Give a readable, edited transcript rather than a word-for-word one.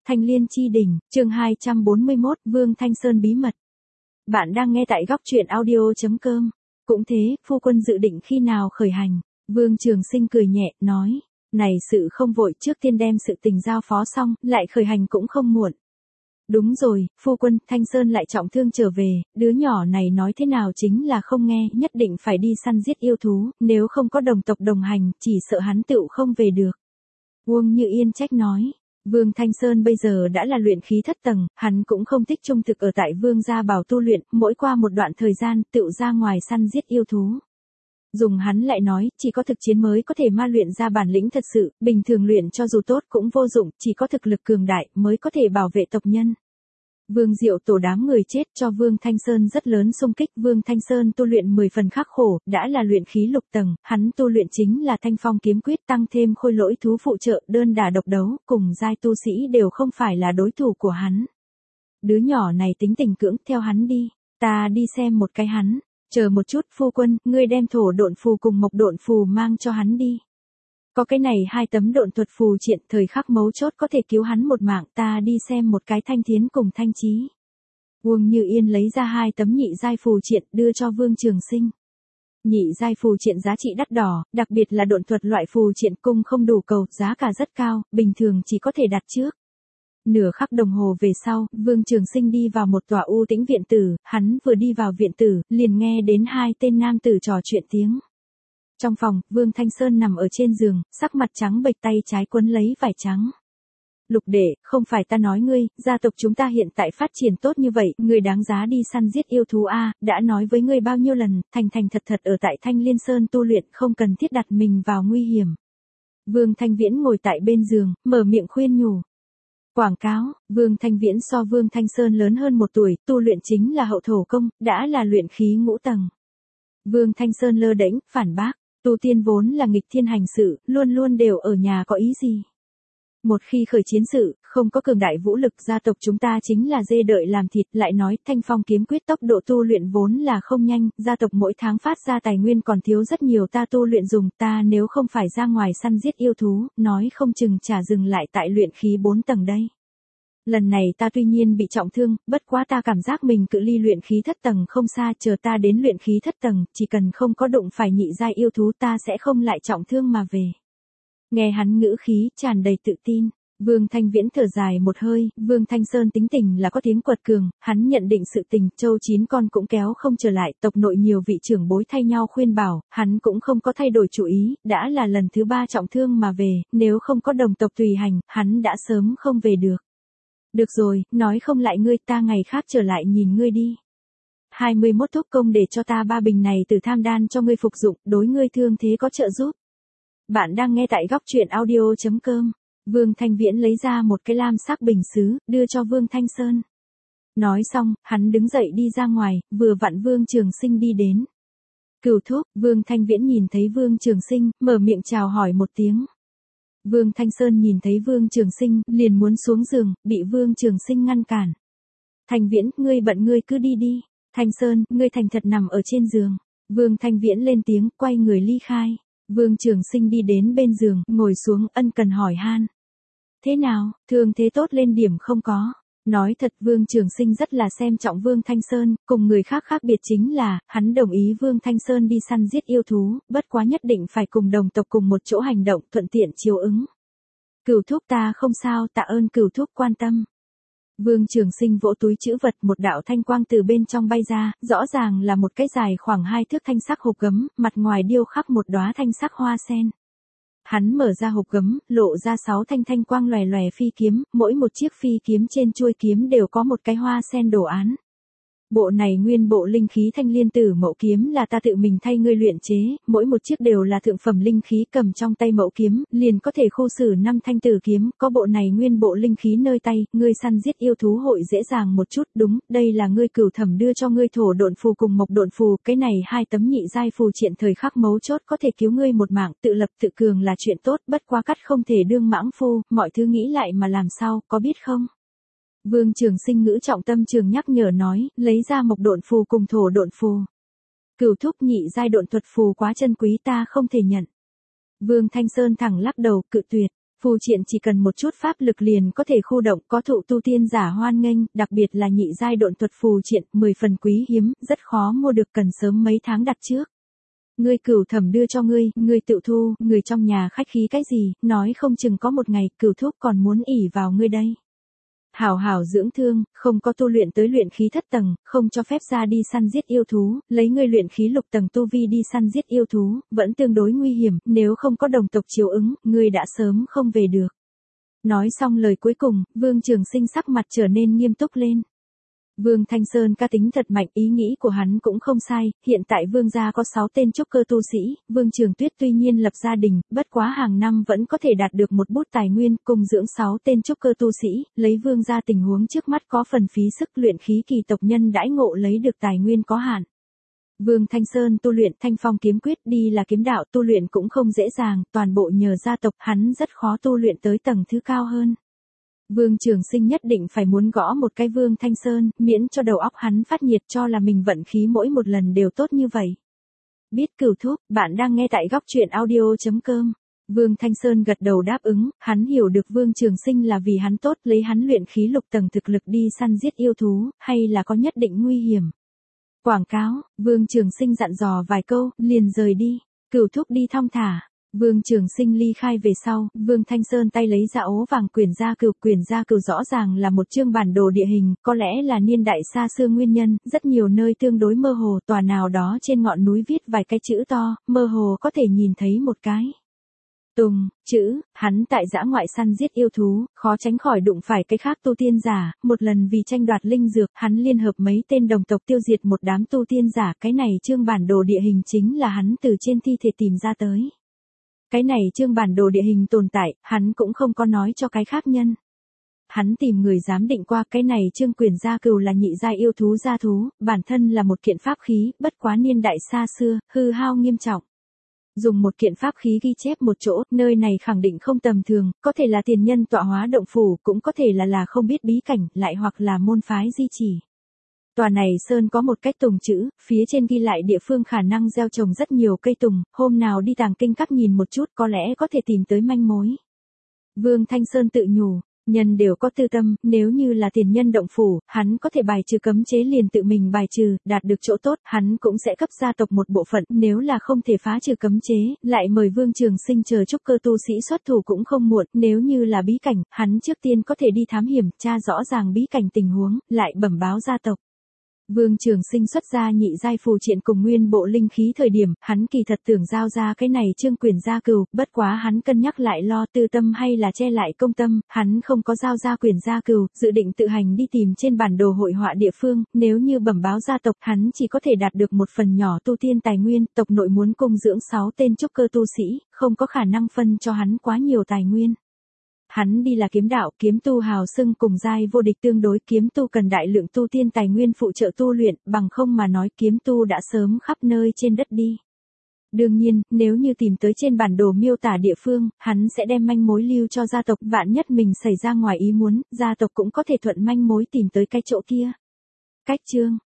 Thanh Liên Chi Đỉnh, chương 241, Vương Thanh Sơn bí mật. Bạn đang nghe tại góc truyện audio.com. Cũng thế, phu quân dự định khi nào khởi hành? Vương Trường Sinh cười nhẹ, nói. Này sự không vội, trước tiên đem sự tình giao phó xong, lại khởi hành cũng không muộn. Đúng rồi, phu quân, Thanh Sơn lại trọng thương trở về, đứa nhỏ này nói thế nào chính là không nghe, nhất định phải đi săn giết yêu thú, nếu không có đồng tộc đồng hành, chỉ sợ hắn tựu không về được. Uông Như Yên trách nói. Vương Thanh Sơn bây giờ đã là luyện khí thất tầng, hắn cũng không thích trung thực ở tại Vương gia bảo tu luyện, mỗi qua một đoạn thời gian tựu ra ngoài săn giết yêu thú. Dùng hắn lại nói, chỉ có thực chiến mới có thể ma luyện ra bản lĩnh thật sự, bình thường luyện cho dù tốt cũng vô dụng, chỉ có thực lực cường đại mới có thể bảo vệ tộc nhân. Vương Diệu tổ đám người chết cho Vương Thanh Sơn rất lớn xung kích. Vương Thanh Sơn tu luyện 10 phần khắc khổ, đã là luyện khí lục tầng, hắn tu luyện chính là Thanh Phong kiếm quyết, tăng thêm khôi lỗi thú phụ trợ, đơn đả độc đấu, cùng giai tu sĩ đều không phải là đối thủ của hắn. Đứa nhỏ này tính tình cưỡng, theo hắn đi, ta đi xem một cái hắn. Chờ một chút phu quân, ngươi đem thổ độn phù cùng mộc độn phù mang cho hắn đi. Có cái này hai tấm độn thuật phù triện, thời khắc mấu chốt có thể cứu hắn một mạng, ta đi xem một cái Thanh Thiến cùng Thanh Chí. Uông Như Yên lấy ra hai tấm nhị giai phù triện đưa cho Vương Trường Sinh. Nhị giai phù triện giá trị đắt đỏ, đặc biệt là độn thuật loại phù triện cung không đủ cầu, giá cả rất cao, bình thường chỉ có thể đặt trước. Nửa khắc đồng hồ về sau, Vương Trường Sinh đi vào một tòa u tĩnh viện tử, hắn vừa đi vào viện tử, liền nghe đến hai tên nam tử trò chuyện tiếng. Trong phòng, Vương Thanh Sơn nằm ở trên giường, sắc mặt trắng bệch, tay trái quấn lấy vải trắng. Lục đệ, không phải ta nói ngươi, gia tộc chúng ta hiện tại phát triển tốt như vậy, ngươi đáng giá đi săn giết yêu thú a, đã nói với ngươi bao nhiêu lần, thành thành thật thật ở tại Thanh Liên Sơn tu luyện, không cần thiết đặt mình vào nguy hiểm. Vương Thanh Viễn ngồi tại bên giường, mở miệng khuyên nhủ. Quảng cáo, Vương Thanh Viễn so Vương Thanh Sơn lớn hơn 1 tuổi, tu luyện chính là hậu thổ công, đã là luyện khí ngũ tầng. Vương Thanh Sơn lơ đễnh, phản bác. Tu tiên vốn là nghịch thiên hành sự, luôn luôn đều ở nhà có ý gì. Một khi khởi chiến sự, không có cường đại vũ lực, gia tộc chúng ta chính là dê đợi làm thịt. Lại nói, Thanh Phong kiếm quyết tốc độ tu luyện vốn là không nhanh, gia tộc mỗi tháng phát ra tài nguyên còn thiếu rất nhiều, ta tu luyện dùng, ta nếu không phải ra ngoài săn giết yêu thú, nói không chừng chả dừng lại tại luyện khí 4 tầng đây. Lần này ta tuy nhiên bị trọng thương, bất quá ta cảm giác mình cự ly luyện khí thất tầng không xa, chờ ta đến luyện khí thất tầng, chỉ cần không có đụng phải nhị giai yêu thú ta sẽ không lại trọng thương mà về. Nghe hắn ngữ khí, tràn đầy tự tin, Vương Thanh Viễn thở dài một hơi, Vương Thanh Sơn tính tình là có tiếng quật cường, hắn nhận định sự tình, châu 9 con cũng kéo không trở lại, tộc nội nhiều vị trưởng bối thay nhau khuyên bảo, hắn cũng không có thay đổi chủ ý, đã là lần thứ 3 trọng thương mà về, nếu không có đồng tộc tùy hành, hắn đã sớm không về được. Được rồi, nói không lại ngươi, ta ngày khác trở lại nhìn ngươi đi. 21 thuốc công để cho ta 3 bình này từ tham đan cho ngươi phục dụng, đối ngươi thương thế có trợ giúp. Bạn đang nghe tại góc truyện audio.com. Vương Thanh Viễn lấy ra một cái lam sắc bình sứ, đưa cho Vương Thanh Sơn. Nói xong, hắn đứng dậy đi ra ngoài, vừa vặn Vương Trường Sinh đi đến. Cửu thúc, Vương Thanh Viễn nhìn thấy Vương Trường Sinh, mở miệng chào hỏi một tiếng. Vương Thanh Sơn nhìn thấy Vương Trường Sinh, liền muốn xuống giường, bị Vương Trường Sinh ngăn cản. Thanh Viễn, ngươi bận ngươi cứ đi đi. Thanh Sơn, ngươi thành thật nằm ở trên giường. Vương Thanh Viễn lên tiếng, quay người ly khai. Vương Trường Sinh đi đến bên giường, ngồi xuống, ân cần hỏi han. Thế nào, thương thế tốt lên điểm không có? Nói thật, Vương Trường Sinh rất là xem trọng Vương Thanh Sơn, cùng người khác khác biệt chính là, hắn đồng ý Vương Thanh Sơn đi săn giết yêu thú, bất quá nhất định phải cùng đồng tộc cùng một chỗ hành động, thuận tiện chiếu ứng. Cửu thúc ta không sao, tạ ơn cửu thúc quan tâm. Vương Trường Sinh vỗ túi trữ vật, một đạo thanh quang từ bên trong bay ra, rõ ràng là một cái dài khoảng 2 thước thanh sắc hộp gấm, mặt ngoài điêu khắc một đóa thanh sắc hoa sen. Hắn mở ra hộp gấm, lộ ra 6 thanh quang lòe lòe phi kiếm, mỗi một chiếc phi kiếm trên chuôi kiếm đều có một cái hoa sen đồ án. Bộ này nguyên bộ linh khí Thanh Liên Tử Mậu kiếm là ta tự mình thay ngươi luyện chế, mỗi một chiếc đều là thượng phẩm linh khí, cầm trong tay mậu kiếm, liền có thể khu xử 5 thanh tử kiếm, có bộ này nguyên bộ linh khí nơi tay, ngươi săn giết yêu thú hội dễ dàng một chút, đúng, đây là ngươi cửu thẩm đưa cho ngươi thổ độn phù cùng mộc độn phù, cái này 2 tấm nhị giai phù triện thời khắc mấu chốt có thể cứu ngươi một mạng, tự lập tự cường là chuyện tốt, bất quá cắt không thể đương mãng phu, mọi thứ nghĩ lại mà làm sao, có biết không? Vương Trường Sinh ngữ trọng tâm trường nhắc nhở nói, lấy ra mộc độn phù cùng thổ độn phù. Cửu thúc nhị giai độn thuật phù quá chân quý ta không thể nhận. Vương Thanh Sơn thẳng lắc đầu, cự tuyệt. Phù triện chỉ cần một chút pháp lực liền có thể khu động, có thụ tu tiên giả hoan nghênh, đặc biệt là nhị giai độn thuật phù triện, 10 phần quý hiếm, rất khó mua được, cần sớm mấy tháng đặt trước. Ngươi Cửu Thẩm đưa cho ngươi tự thu, người trong nhà khách khí cái gì, nói không chừng có một ngày Cửu thúc còn muốn ỷ vào ngươi đây. Hảo hảo dưỡng thương, không có tu luyện tới luyện khí thất tầng, không cho phép ra đi săn giết yêu thú, lấy ngươi luyện khí lục tầng tu vi đi săn giết yêu thú, vẫn tương đối nguy hiểm, nếu không có đồng tộc chiếu ứng, ngươi đã sớm không về được. Nói xong lời cuối cùng, Vương Trường Sinh sắc mặt trở nên nghiêm túc lên. Vương Thanh Sơn cá tính thật mạnh, ý nghĩ của hắn cũng không sai, hiện tại Vương gia có 6 tên trúc cơ tu sĩ, Vương Trường Tuyết tuy nhiên lập gia đình, bất quá hàng năm vẫn có thể đạt được một bút tài nguyên, cùng dưỡng 6 tên trúc cơ tu sĩ, lấy Vương gia tình huống trước mắt có phần phí sức luyện khí kỳ tộc nhân đãi ngộ lấy được tài nguyên có hạn. Vương Thanh Sơn tu luyện Thanh Phong kiếm quyết đi là kiếm đạo tu luyện cũng không dễ dàng, toàn bộ nhờ gia tộc hắn rất khó tu luyện tới tầng thứ cao hơn. Vương Trường Sinh nhất định phải muốn gõ một cái Vương Thanh Sơn, miễn cho đầu óc hắn phát nhiệt cho là mình vận khí mỗi một lần đều tốt như vậy. Biết Cửu thúc, bạn đang nghe tại góc truyện audio.com. Vương Thanh Sơn gật đầu đáp ứng, hắn hiểu được Vương Trường Sinh là vì hắn tốt, lấy hắn luyện khí lục tầng thực lực đi săn giết yêu thú, hay là có nhất định nguy hiểm. Quảng cáo, Vương Trường Sinh dặn dò vài câu, liền rời đi. Cửu thúc đi thong thả. Vương Trường Sinh ly khai về sau, Vương Thanh Sơn tay lấy ra ố vàng quyển gia cừu rõ ràng là một chương bản đồ địa hình, có lẽ là niên đại xa xưa nguyên nhân, rất nhiều nơi tương đối mơ hồ, tòa nào đó trên ngọn núi viết vài cái chữ to, mơ hồ có thể nhìn thấy một cái Tùng chữ, hắn tại dã ngoại săn giết yêu thú, khó tránh khỏi đụng phải cái khác tu tiên giả, một lần vì tranh đoạt linh dược, hắn liên hợp mấy tên đồng tộc tiêu diệt một đám tu tiên giả, cái này chương bản đồ địa hình chính là hắn từ trên thi thể tìm ra tới. Cái này chương bản đồ địa hình tồn tại, hắn cũng không có nói cho cái khác nhân. Hắn tìm người giám định qua cái này chương quyển gia cừu là nhị giai yêu thú gia thú, bản thân là một kiện pháp khí, bất quá niên đại xa xưa, hư hao nghiêm trọng. Dùng một kiện pháp khí ghi chép một chỗ, nơi này khẳng định không tầm thường, có thể là tiền nhân tọa hóa động phủ, cũng có thể là không biết bí cảnh, lại hoặc là môn phái di chỉ. Tòa này sơn có một cái tùng chữ, phía trên ghi lại địa phương khả năng gieo trồng rất nhiều cây tùng, hôm nào đi Tàng Kinh Các nhìn một chút có lẽ có thể tìm tới manh mối. Vương Thanh Sơn tự nhủ, nhân đều có tư tâm, nếu như là tiền nhân động phủ, hắn có thể bài trừ cấm chế liền tự mình bài trừ, đạt được chỗ tốt, hắn cũng sẽ cấp gia tộc một bộ phận, nếu là không thể phá trừ cấm chế, lại mời Vương Trường Sinh chờ trúc cơ tu sĩ xuất thủ cũng không muộn, nếu như là bí cảnh, hắn trước tiên có thể đi thám hiểm, tra rõ ràng bí cảnh tình huống, lại bẩm báo gia tộc. Vương Trường Sinh xuất ra nhị giai phù triện cùng nguyên bộ linh khí thời điểm, hắn kỳ thật tưởng giao ra cái này chương quyển gia cừu, bất quá hắn cân nhắc lại lo tư tâm hay là che lại công tâm, hắn không có giao ra quyển gia cừu, dự định tự hành đi tìm trên bản đồ hội họa địa phương, nếu như bẩm báo gia tộc, hắn chỉ có thể đạt được một phần nhỏ tu tiên tài nguyên, tộc nội muốn cung dưỡng 6 tên trúc cơ tu sĩ, không có khả năng phân cho hắn quá nhiều tài nguyên. Hắn đi là kiếm đạo, kiếm tu hào xưng cùng giai vô địch tương đối, kiếm tu cần đại lượng tu tiên tài nguyên phụ trợ tu luyện, bằng không mà nói kiếm tu đã sớm khắp nơi trên đất đi. Đương nhiên, nếu như tìm tới trên bản đồ miêu tả địa phương, hắn sẽ đem manh mối lưu cho gia tộc, vạn nhất mình xảy ra ngoài ý muốn, gia tộc cũng có thể thuận manh mối tìm tới cái chỗ kia. Cách chương